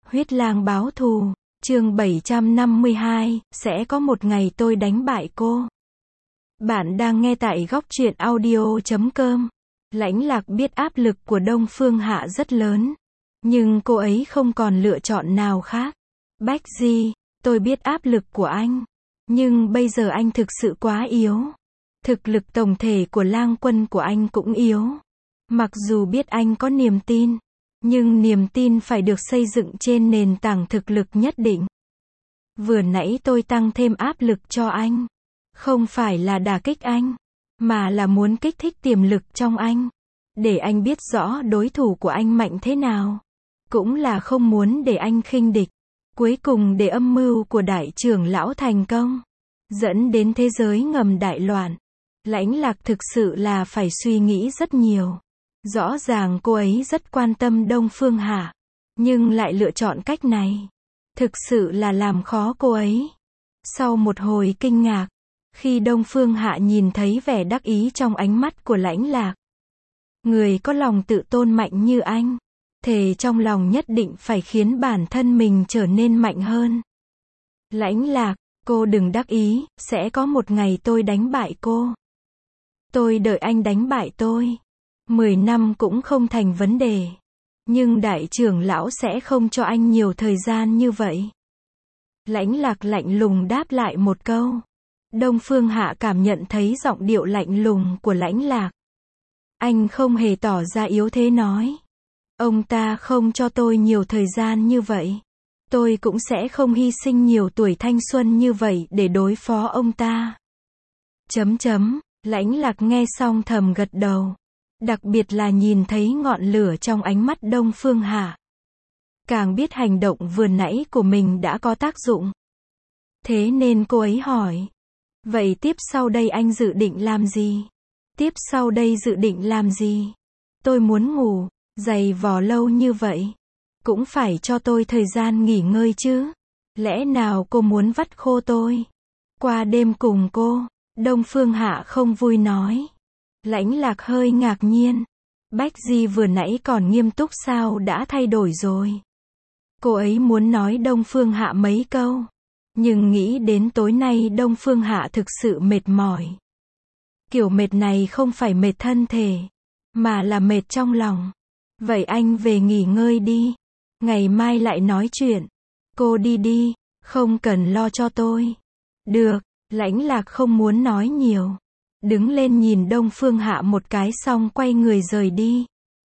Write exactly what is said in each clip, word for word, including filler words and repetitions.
Huyết lang báo thù, chương bảy trăm năm mươi hai, sẽ có một ngày tôi đánh bại cô. Bạn đang nghe tại góc truyện audio chấm com. Lãnh Lạc biết áp lực của Đông Phương Hạ rất lớn, nhưng cô ấy không còn lựa chọn nào khác. Bách Di, tôi biết áp lực của anh, nhưng bây giờ anh thực sự quá yếu. Thực lực tổng thể của lang quân của anh cũng yếu. Mặc dù biết anh có niềm tin, nhưng niềm tin phải được xây dựng trên nền tảng thực lực nhất định. Vừa nãy tôi tăng thêm áp lực cho anh, không phải là đả kích anh, mà là muốn kích thích tiềm lực trong anh, để anh biết rõ đối thủ của anh mạnh thế nào. Cũng là không muốn để anh khinh địch. Cuối cùng để âm mưu của đại trưởng lão thành công, dẫn đến thế giới ngầm đại loạn. Lãnh Lạc thực sự là phải suy nghĩ rất nhiều. Rõ ràng cô ấy rất quan tâm Đông Phương Hạ, nhưng lại lựa chọn cách này. Thực sự là làm khó cô ấy. Sau một hồi kinh ngạc, khi Đông Phương Hạ nhìn thấy vẻ đắc ý trong ánh mắt của Lãnh Lạc. Người có lòng tự tôn mạnh như anh, thề trong lòng nhất định phải khiến bản thân mình trở nên mạnh hơn. Lãnh Lạc, cô đừng đắc ý, sẽ có một ngày tôi đánh bại cô. Tôi đợi anh đánh bại tôi. Mười năm cũng không thành vấn đề. Nhưng đại trưởng lão sẽ không cho anh nhiều thời gian như vậy. Lãnh Lạc lạnh lùng đáp lại một câu. Đông Phương Hạ cảm nhận thấy giọng điệu lạnh lùng của Lãnh Lạc. Anh không hề tỏ ra yếu thế nói. Ông ta không cho tôi nhiều thời gian như vậy. Tôi cũng sẽ không hy sinh nhiều tuổi thanh xuân như vậy để đối phó ông ta. Chấm chấm, Lãnh Lạc nghe xong thầm gật đầu. Đặc biệt là nhìn thấy ngọn lửa trong ánh mắt Đông Phương Hạ. Càng biết hành động vừa nãy của mình đã có tác dụng. Thế nên cô ấy hỏi. Vậy tiếp sau đây anh dự định làm gì? Tiếp sau đây dự định làm gì? Tôi muốn ngủ, giày vò lâu như vậy. Cũng phải cho tôi thời gian nghỉ ngơi chứ. Lẽ nào cô muốn vắt khô tôi? Qua đêm cùng cô, Đông Phương Hạ không vui nói. Lãnh Lạc hơi ngạc nhiên. Bách Di vừa nãy còn nghiêm túc sao đã thay đổi rồi. Cô ấy muốn nói Đông Phương Hạ mấy câu. Nhưng nghĩ đến tối nay Đông Phương Hạ thực sự mệt mỏi. Kiểu mệt này không phải mệt thân thể, mà là mệt trong lòng. Vậy anh về nghỉ ngơi đi. Ngày mai lại nói chuyện. Cô đi đi, không cần lo cho tôi. Được, Lãnh Lạc không muốn nói nhiều. Đứng lên nhìn Đông Phương Hạ một cái xong quay người rời đi.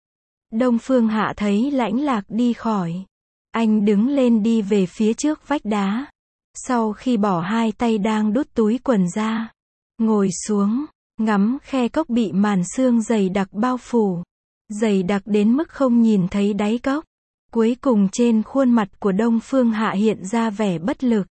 Đông Phương Hạ thấy Lãnh Lạc đi khỏi. Anh đứng lên đi về phía trước vách đá. Sau khi bỏ hai tay đang đút túi quần ra, ngồi xuống, ngắm khe cốc bị màn sương dày đặc bao phủ. Dày đặc đến mức không nhìn thấy đáy cốc. Cuối cùng trên khuôn mặt của Đông Phương Hạ hiện ra vẻ bất lực.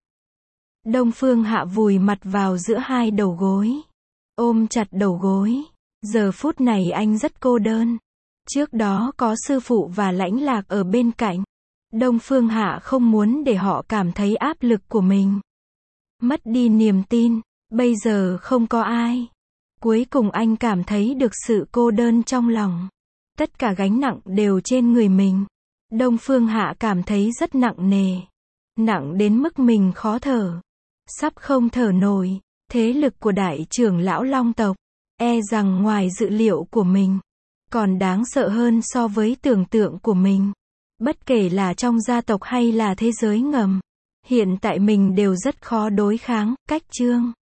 Đông Phương Hạ vùi mặt vào giữa hai đầu gối. Ôm chặt đầu gối. Giờ phút này anh rất cô đơn. Trước đó có sư phụ và Lãnh Lạc ở bên cạnh. Đông Phương Hạ không muốn để họ cảm thấy áp lực của mình. Mất đi niềm tin. Bây giờ không có ai. Cuối cùng anh cảm thấy được sự cô đơn trong lòng. Tất cả gánh nặng đều trên người mình. Đông Phương Hạ cảm thấy rất nặng nề. Nặng đến mức mình khó thở. Sắp không thở nổi. Thế lực của đại trưởng lão Long tộc, e rằng ngoài dự liệu của mình, còn đáng sợ hơn so với tưởng tượng của mình. Bất kể là trong gia tộc hay là thế giới ngầm, hiện tại mình đều rất khó đối kháng. Cách chương